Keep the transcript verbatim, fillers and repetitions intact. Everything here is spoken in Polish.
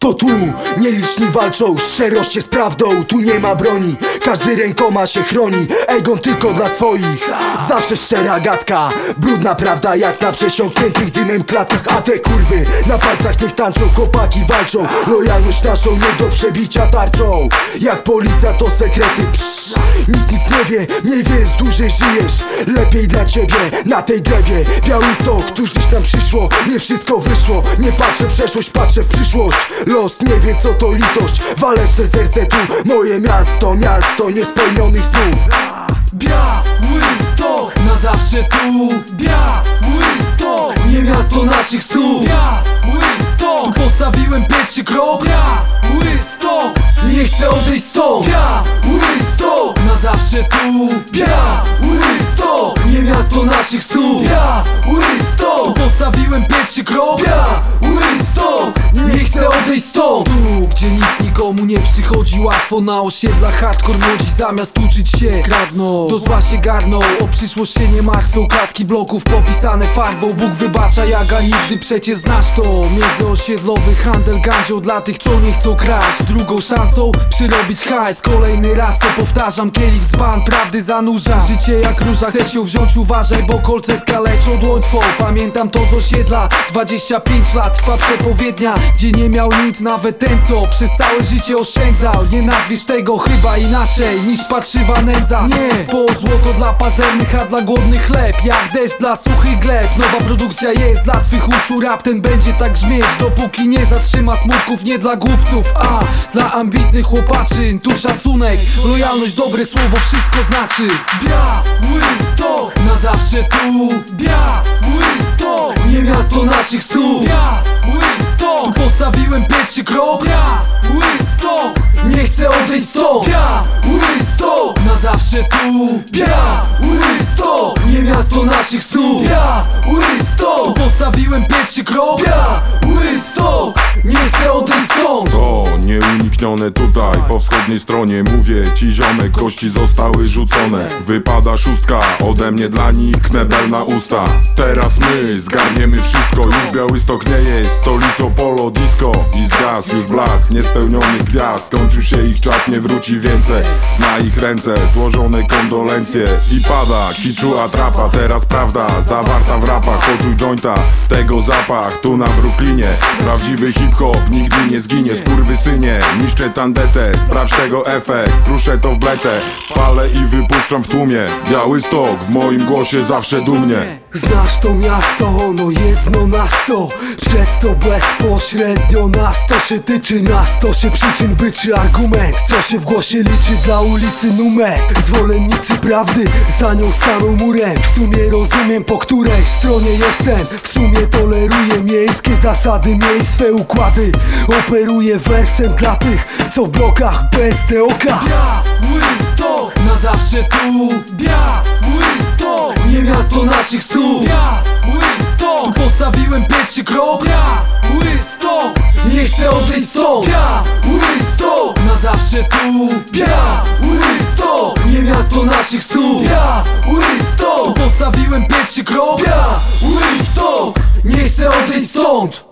To tu nieliczni walczą, szczerość jest prawdą. Tu nie ma broni, każdy rękoma się chroni. Egon tylko dla swoich, zawsze szczera gadka. Brudna prawda jak na przesiąkniętych dymem klatach. A te kurwy na palcach tych tańczą, chłopaki walczą. Lojalność naszą nie do przebicia tarczą. Jak policja to sekrety, psz. Nikt nic nie wie, mniej wiesz, dłużej żyjesz. Lepiej dla ciebie na tej glebie. Białystok, któż dziś nam przyszło. Nie wszystko wyszło, nie patrzę w przeszłość, patrzę w przyszłość. Los nie wie co to litość, waleczne serce tu. Moje miasto, miasto niespełnionych snów. Białystok, na zawsze tu. Białystok, nie miasto naszych snów. Białystok, tu postawiłem pierwszy krok. Białystok, nie chcę odejść stąd. Białystok, na zawsze tu. Białystok, nie miasto naszych snów. Białystok, tu postawiłem pierwszy krok. Białystok, nie chcę odejść stąd. Tu, gdzie nic nikomu nie przychodzi łatwo. Na osiedlach hardcore młodzi zamiast uczyć się kradną, do zła się garną. O przyszłość się nie martwią, klatki bloków popisane farbą. Bóg wybacza, jaga nigdy przecież znasz to. Międzyosiedlowy handel gandzią dla tych co nie chcą kraść. Drugą szansą przyrobić hajs. Kolejny raz to powtarzam, kielich dzban prawdy zanurza. Życie jak róża, chcesz ją wziąć uważaj, bo kolce skaleczą dłoń twą. Pamiętam to z osiedla, dwadzieścia pięć lat trwa przepowiednia, gdzie nie miał nic nawet ten co przez całe życie oszczędzał. Nie nazwiesz tego chyba inaczej niż parszywa nędza. Nie, bo złoto dla pazernych, a dla głodnych chleb. Jak deszcz dla suchych gleb. Nowa produkcja jest dla twych uszu. Rap ten będzie tak brzmieć, dopóki nie zatrzyma smutków. Nie dla głupców, a dla ambitnych chłopaczyn. Tu szacunek, lojalność, dobre słowo wszystko znaczy. Białystok, na zawsze tu. Białystok, nie miasto naszych snów. Białystok, tu postawiłem pierwszy krok. Białystok, nie chcę odejść stąd. Białystok, na zawsze tu. Białystok, nie miasto naszych snów. Białystok, tu postawiłem pierwszy krok. Białystok, nie chcę odejść stąd. To nieuniknione tutaj, po wschodniej stronie. Mówię ci ziomek, kości zostały rzucone. Wypada szóstka, ode mnie dla nich knebel na usta. Teraz my zgarniemy wszystko. Już Białystok nie jest stolicą polo disco. I zgas już blask niespełnionych gwiazd. Skończył się ich czas, nie wróci więcej. Na ich ręce złożone kondolencje. I pada kiczu atrapa, teraz prawda zawarta w rapach. Poczuj jointa, tego zapach tu na Brooklynie. Prawdziwy hip-hop nigdy nie zginie. Skurwysynie, niszczę tandetę, sprawdź tego efekt. Kruszę to w bletę, palę i wypuszczam w tłumie. Białystok w moim głosie zawsze dumnie. Znasz to miasto, ono jedno na sto. Przez to bezpośrednio nas to się tyczy. Nas to się przyczyn byczy argument. Co się w głosie liczy dla ulicy numer. Zwolennicy prawdy za nią staną murem. W sumie rozumiem po której stronie jestem. W sumie toleruję miejskie zasady, miejsc swe układy. Operuję wersem dla tych co w blokach bez te oka. Białystok, na zawsze tu. Białystok, nie miasto naszych snów. Białystok, tu postawiłem pierwszy krok. Białystok, nie chcę odejść stąd. Białystok, na zawsze tu. Białystok, nie miasto naszych snów. Białystok, tu postawiłem pierwszy krok. Białystok, nie chcę odejść stąd.